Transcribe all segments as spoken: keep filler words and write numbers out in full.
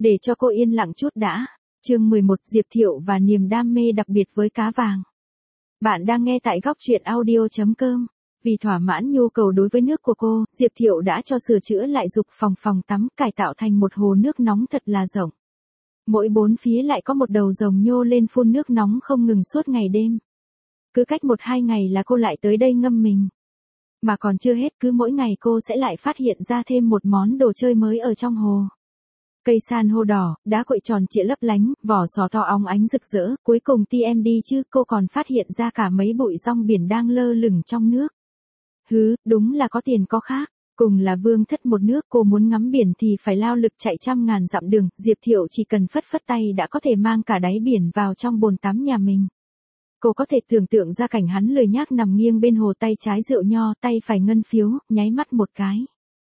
Để cho cô yên lặng chút đã. Chương mười một, Diệp Thiệu và niềm đam mê đặc biệt với cá vàng. Bạn đang nghe tại góc truyện audio chấm com. Vì thỏa mãn nhu cầu đối với nước của cô, Diệp Thiệu đã cho sửa chữa lại dục phòng phòng tắm, cải tạo thành một hồ nước nóng thật là rộng. Mỗi bốn phía lại có một đầu rồng nhô lên phun nước nóng không ngừng suốt ngày đêm. Cứ cách một hai ngày là cô lại tới đây ngâm mình. Mà còn chưa hết, cứ mỗi ngày cô sẽ lại phát hiện ra thêm một món đồ chơi mới ở trong hồ. Cây san hô đỏ, đá quậy tròn trịa lấp lánh, vỏ sò to óng ánh rực rỡ, cuối cùng ti em đi chứ, cô còn phát hiện ra cả mấy bụi rong biển đang lơ lửng trong nước. Hứ, đúng là có tiền có khác, cùng là vương thất một nước, cô muốn ngắm biển thì phải lao lực chạy trăm ngàn dặm đường, Diệp Thiệu chỉ cần phất phất tay đã có thể mang cả đáy biển vào trong bồn tắm nhà mình. Cô có thể tưởng tượng ra cảnh hắn lười nhác nằm nghiêng bên hồ, tay trái rượu nho, tay phải ngân phiếu, nháy mắt một cái.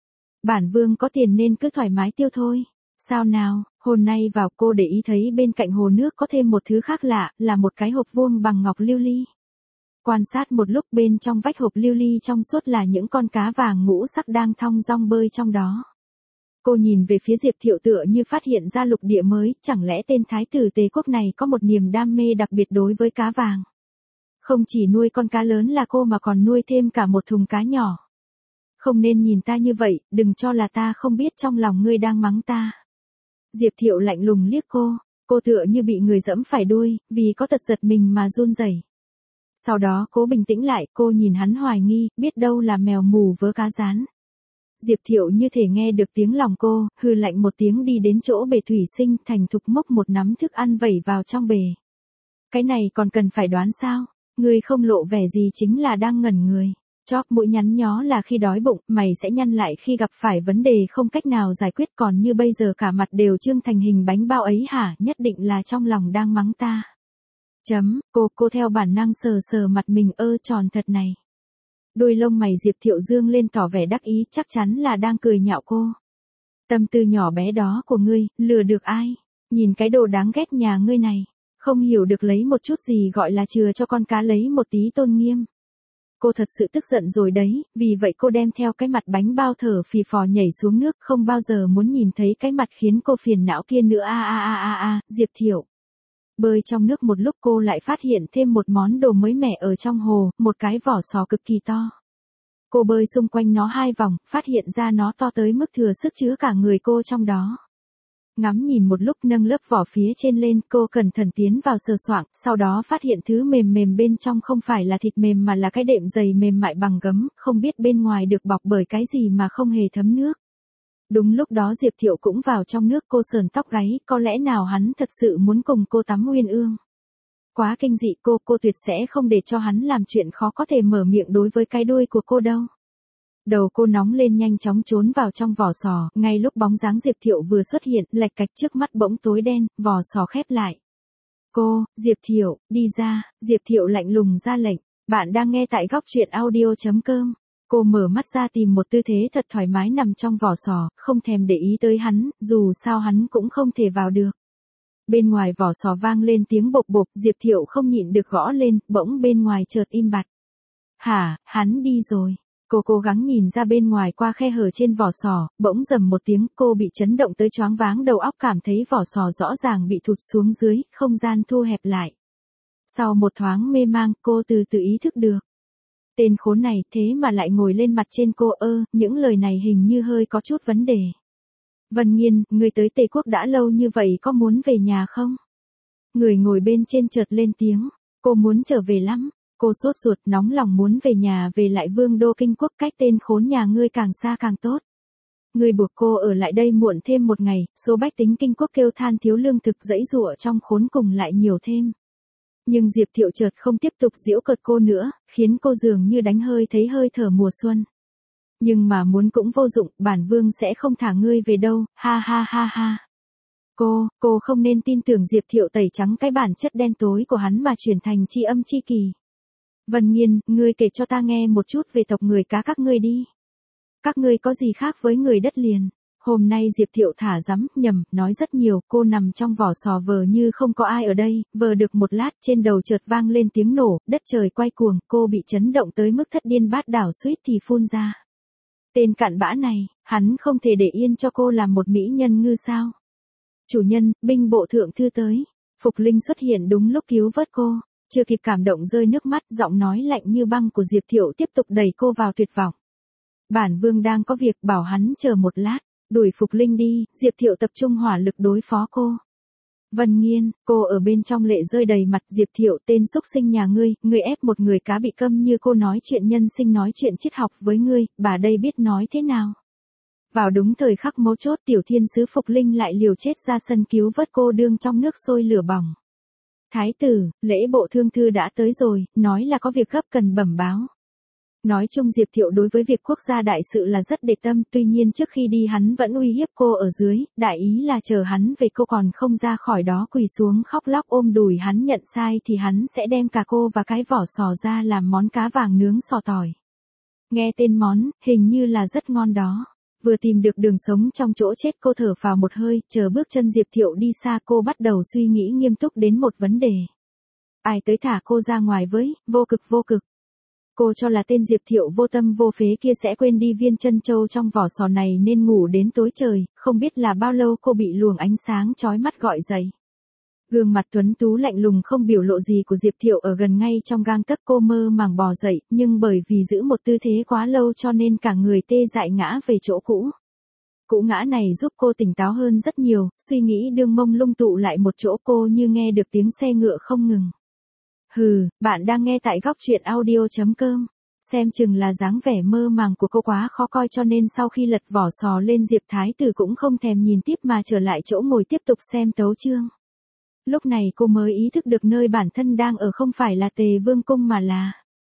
Bản vương có tiền nên cứ thoải mái tiêu thôi. Sao nào, hôm nay vào cô để ý thấy bên cạnh hồ nước có thêm một thứ khác lạ, là một cái hộp vuông bằng ngọc lưu ly. Quan sát một lúc, bên trong vách hộp lưu ly trong suốt là những con cá vàng ngũ sắc đang thong dong bơi trong đó. Cô nhìn về phía Diệp Thiệu tựa như phát hiện ra lục địa mới, chẳng lẽ tên thái tử Tề quốc này có một niềm đam mê đặc biệt đối với cá vàng. Không chỉ nuôi con cá lớn là cô mà còn nuôi thêm cả một thùng cá nhỏ. Không nên nhìn ta như vậy, đừng cho là ta không biết trong lòng ngươi đang mắng ta. Diệp Thiệu lạnh lùng liếc cô, cô tựa như bị người giẫm phải đuôi, vì có tật giật mình mà run rẩy. Sau đó cố bình tĩnh lại, cô nhìn hắn hoài nghi, biết đâu là mèo mù vớ cá rán. Diệp Thiệu như thể nghe được tiếng lòng cô, hừ lạnh một tiếng đi đến chỗ bể thủy sinh, thành thục mốc một nắm thức ăn vẩy vào trong bể. Cái này còn cần phải đoán sao, ngươi không lộ vẻ gì chính là đang ngẩn người. Chóp mũi nhắn nhó là khi đói bụng, mày sẽ nhăn lại khi gặp phải vấn đề không cách nào giải quyết, còn như bây giờ cả mặt đều trương thành hình bánh bao ấy hả, nhất định là trong lòng đang mắng ta. Chấm, cô, cô theo bản năng sờ sờ mặt mình, ơ tròn thật này. Đôi lông mày Diệp Thiệu dương lên tỏ vẻ đắc ý, chắc chắn là đang cười nhạo cô. Tâm tư nhỏ bé đó của ngươi, lừa được ai, nhìn cái đồ đáng ghét nhà ngươi này, không hiểu được lấy một chút gì gọi là chừa cho con cá lấy một tí tôn nghiêm. Cô thật sự tức giận rồi đấy, vì vậy cô đem theo cái mặt bánh bao thở phì phò nhảy xuống nước, không bao giờ muốn nhìn thấy cái mặt khiến cô phiền não kia nữa. A a a a a, Diệp Thiệu. Bơi trong nước một lúc cô lại phát hiện thêm một món đồ mới mẻ ở trong hồ, một cái vỏ sò cực kỳ to. Cô bơi xung quanh nó hai vòng, phát hiện ra nó to tới mức thừa sức chứa cả người cô trong đó. Ngắm nhìn một lúc, nâng lớp vỏ phía trên lên, cô cẩn thận tiến vào sờ soạng, sau đó phát hiện thứ mềm mềm bên trong không phải là thịt mềm mà là cái đệm dày mềm mại bằng gấm, không biết bên ngoài được bọc bởi cái gì mà không hề thấm nước. Đúng lúc đó Diệp Thiệu cũng vào trong nước, cô sờn tóc gáy, có lẽ nào hắn thật sự muốn cùng cô tắm uyên ương. Quá kinh dị, cô, cô tuyệt sẽ không để cho hắn làm chuyện khó có thể mở miệng đối với cái đuôi của cô đâu. Đầu cô nóng lên, nhanh chóng trốn vào trong vỏ sò, ngay lúc bóng dáng Diệp Thiệu vừa xuất hiện, lạch cạch trước mắt bỗng tối đen, vỏ sò khép lại. Cô, Diệp Thiệu, đi ra, Diệp Thiệu lạnh lùng ra lệnh, bạn đang nghe tại góc truyện audio chấm com. Cô mở mắt ra tìm một tư thế thật thoải mái nằm trong vỏ sò, không thèm để ý tới hắn, dù sao hắn cũng không thể vào được. Bên ngoài vỏ sò vang lên tiếng bộp bộp, Diệp Thiệu không nhịn được gõ lên, bỗng bên ngoài chợt im bặt. Hả, hắn đi rồi. Cô cố gắng nhìn ra bên ngoài qua khe hở trên vỏ sò, bỗng rầm một tiếng, cô bị chấn động tới choáng váng đầu óc, cảm thấy vỏ sò rõ ràng bị thụt xuống dưới, không gian thu hẹp lại. Sau một thoáng mê mang, cô từ từ ý thức được. Tên khốn này thế mà lại ngồi lên mặt trên cô, ơ, những lời này hình như hơi có chút vấn đề. Vân Nghiên, người tới Tề quốc đã lâu như vậy có muốn về nhà không? Người ngồi bên trên chợt lên tiếng, cô muốn trở về lắm. Cô sốt ruột, nóng lòng muốn về nhà, về lại vương đô kinh quốc, cách tên khốn nhà ngươi càng xa càng tốt. Ngươi buộc cô ở lại đây muộn thêm một ngày, số bách tính kinh quốc kêu than thiếu lương thực, dãy giụa trong khốn cùng lại nhiều thêm. Nhưng Diệp Thiệu chợt không tiếp tục giễu cợt cô nữa, khiến cô dường như đánh hơi thấy hơi thở mùa xuân. Nhưng mà muốn cũng vô dụng, bản vương sẽ không thả ngươi về đâu, ha ha ha ha. Cô, cô không nên tin tưởng Diệp Thiệu tẩy trắng cái bản chất đen tối của hắn mà chuyển thành tri âm tri kỳ. Vân Nghiên, ngươi kể cho ta nghe một chút về tộc người cá các ngươi đi. Các ngươi có gì khác với người đất liền? Hôm nay Diệp Thiệu thả rắm, nhầm, nói rất nhiều, cô nằm trong vỏ sò vờ như không có ai ở đây, vờ được một lát, trên đầu chợt vang lên tiếng nổ, đất trời quay cuồng, cô bị chấn động tới mức thất điên bát đảo, suýt thì phun ra. Tên cặn bã này, hắn không thể để yên cho cô làm một mỹ nhân ngư sao? Chủ nhân, binh bộ thượng thư tới. Phục Linh xuất hiện đúng lúc cứu vớt cô. Chưa kịp cảm động rơi nước mắt, giọng nói lạnh như băng của Diệp Thiệu tiếp tục đẩy cô vào tuyệt vọng. Bản vương đang có việc, bảo hắn chờ một lát. Đuổi Phục Linh đi, Diệp Thiệu tập trung hỏa lực đối phó cô. Vân Nghiên, cô ở bên trong lệ rơi đầy mặt. Diệp Thiệu, tên xúc sinh nhà ngươi, ngươi ép một người cá bị câm như cô nói chuyện nhân sinh nói chuyện triết học với ngươi, bà đây biết nói thế nào. Vào đúng thời khắc mấu chốt, tiểu thiên sứ Phục Linh lại liều chết ra sân cứu vớt cô đương trong nước sôi lửa bỏng. Thái tử, lễ bộ thương thư đã tới rồi, nói là có việc gấp cần bẩm báo. Nói chung Diệp Thiệu đối với việc quốc gia đại sự là rất để tâm, tuy nhiên trước khi đi hắn vẫn uy hiếp cô ở dưới, đại ý là chờ hắn về cô còn không ra khỏi đó quỳ xuống khóc lóc ôm đùi hắn nhận sai thì hắn sẽ đem cả cô và cái vỏ sò ra làm món cá vàng nướng sò tỏi. Nghe tên món, hình như là rất ngon đó. Vừa tìm được đường sống trong chỗ chết cô thở phào một hơi, chờ bước chân Diệp Thiệu đi xa cô bắt đầu suy nghĩ nghiêm túc đến một vấn đề. Ai tới thả cô ra ngoài với, vô cực vô cực. Cô cho là tên Diệp Thiệu vô tâm vô phế kia sẽ quên đi viên chân châu trong vỏ sò này nên ngủ đến tối trời, không biết là bao lâu cô bị luồng ánh sáng chói mắt gọi dậy. Gương mặt tuấn tú lạnh lùng không biểu lộ gì của Diệp Thiệu ở gần ngay trong gang tấc, cô mơ màng bò dậy, nhưng bởi vì giữ một tư thế quá lâu cho nên cả người tê dại ngã về chỗ cũ. Cú ngã này giúp cô tỉnh táo hơn rất nhiều, suy nghĩ đương mông lung tụ lại một chỗ, cô như nghe được tiếng xe ngựa không ngừng. Hừ, bạn đang nghe tại góc truyện audio chấm com. Xem chừng là dáng vẻ mơ màng của cô quá khó coi cho nên sau khi lật vỏ sò lên Diệp Thái Tử cũng không thèm nhìn tiếp mà trở lại chỗ ngồi tiếp tục xem tấu chương. Lúc này cô mới ý thức được nơi bản thân đang ở không phải là Tề Vương cung mà là.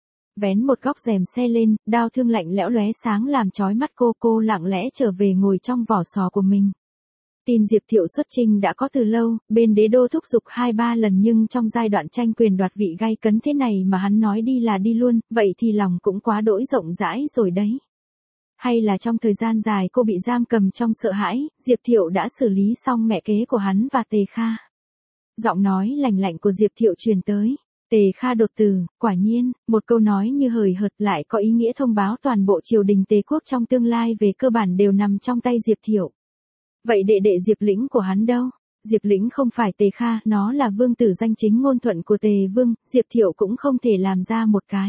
Vén một góc rèm xe lên, đao thương lạnh lẽo lóe sáng làm chói mắt cô, cô lặng lẽ trở về ngồi trong vỏ sò của mình. Tin Diệp Thiệu xuất chinh đã có từ lâu, bên đế đô thúc giục hai ba lần nhưng trong giai đoạn tranh quyền đoạt vị gay cấn thế này mà hắn nói đi là đi luôn, vậy thì lòng cũng quá đỗi rộng rãi rồi đấy. Hay là trong thời gian dài cô bị giam cầm trong sợ hãi, Diệp Thiệu đã xử lý xong mẹ kế của hắn và Tề Kha. Giọng nói lành lạnh của Diệp Thiệu truyền tới. Tề Kha đột tử, quả nhiên, một câu nói như hời hợt lại có ý nghĩa thông báo toàn bộ triều đình Tề quốc trong tương lai về cơ bản đều nằm trong tay Diệp Thiệu. Vậy đệ đệ Diệp Lĩnh của hắn đâu? Diệp Lĩnh không phải Tề Kha, nó là vương tử danh chính ngôn thuận của Tề Vương, Diệp Thiệu cũng không thể làm ra một cái.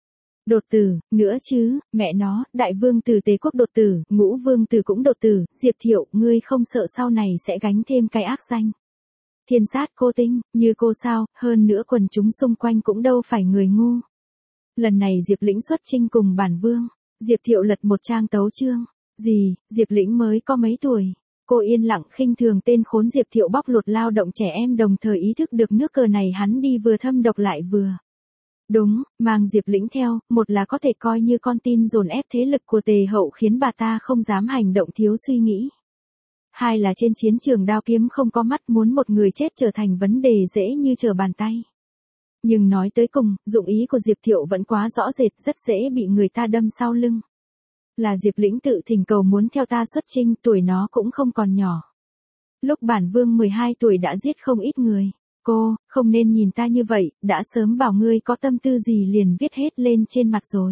Đột tử, nữa chứ, mẹ nó, đại vương tử Tề quốc đột tử, ngũ vương tử cũng đột tử, Diệp Thiệu, ngươi không sợ sau này sẽ gánh thêm cái ác danh. Thiên sát cô tinh, như cô sao, hơn nữa quần chúng xung quanh cũng đâu phải người ngu. Lần này Diệp Lĩnh xuất chinh cùng bản vương, Diệp Thiệu lật một trang tấu chương. Gì, Diệp Lĩnh mới có mấy tuổi? Cô yên lặng khinh thường tên khốn Diệp Thiệu bóc lột lao động trẻ em, đồng thời ý thức được nước cờ này hắn đi vừa thâm độc lại vừa. Đúng, mang Diệp Lĩnh theo, một là có thể coi như con tin dồn ép thế lực của Tề hậu khiến bà ta không dám hành động thiếu suy nghĩ. Hai là trên chiến trường đao kiếm không có mắt, muốn một người chết trở thành vấn đề dễ như trở bàn tay. Nhưng nói tới cùng, dụng ý của Diệp Thiệu vẫn quá rõ rệt, rất dễ bị người ta đâm sau lưng. Là Diệp Lĩnh tự thỉnh cầu muốn theo ta xuất chinh, tuổi nó cũng không còn nhỏ. Lúc bản vương mười hai tuổi đã giết không ít người. Cô, không nên nhìn ta như vậy, đã sớm bảo ngươi có tâm tư gì liền viết hết lên trên mặt rồi.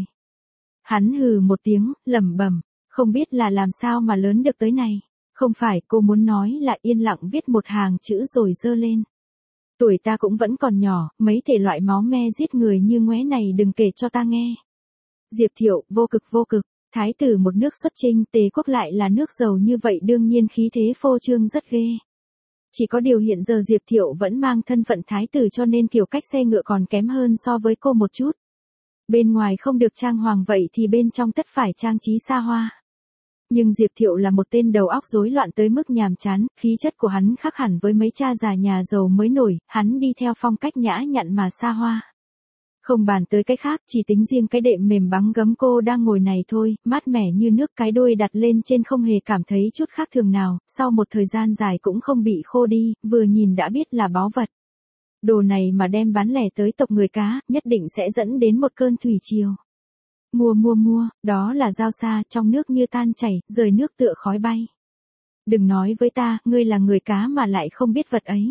Hắn hừ một tiếng, lẩm bẩm, không biết là làm sao mà lớn được tới này. Không phải, cô muốn nói là yên lặng viết một hàng chữ rồi giơ lên. Tuổi ta cũng vẫn còn nhỏ, mấy thể loại máu me giết người như ngoé này đừng kể cho ta nghe. Diệp Thiệu, vô cực vô cực. Thái tử một nước xuất chinh, Tề quốc lại là nước giàu như vậy đương nhiên khí thế phô trương rất ghê. Chỉ có điều hiện giờ Diệp Thiệu vẫn mang thân phận thái tử cho nên kiểu cách xe ngựa còn kém hơn so với cô một chút. Bên ngoài không được trang hoàng vậy thì bên trong tất phải trang trí xa hoa. Nhưng Diệp Thiệu là một tên đầu óc rối loạn tới mức nhàm chán, khí chất của hắn khác hẳn với mấy cha già nhà giàu mới nổi, hắn đi theo phong cách nhã nhặn mà xa hoa. Không bàn tới cái khác, chỉ tính riêng cái đệm mềm băng gấm cô đang ngồi này thôi, mát mẻ như nước, cái đuôi đặt lên trên không hề cảm thấy chút khác thường nào, sau một thời gian dài cũng không bị khô đi, vừa nhìn đã biết là báu vật. Đồ này mà đem bán lẻ tới tộc người cá, nhất định sẽ dẫn đến một cơn thủy triều. Mua mua mua, đó là dao sa, trong nước như tan chảy, rời nước tựa khói bay. Đừng nói với ta, ngươi là người cá mà lại không biết vật ấy.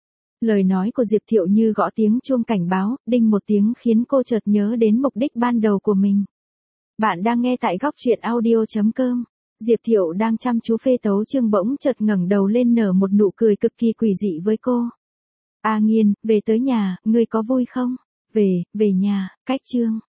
Lời nói của Diệp Thiệu như gõ tiếng chuông cảnh báo, đinh một tiếng khiến cô chợt nhớ đến mục đích ban đầu của mình. Bạn đang nghe tại góc truyện audio chấm com. Diệp Thiệu đang chăm chú phê tấu chương bỗng chợt ngẩng đầu lên nở một nụ cười cực kỳ quỷ dị với cô. A Nghiên, về tới nhà, ngươi có vui không? Về, về nhà, cách chương.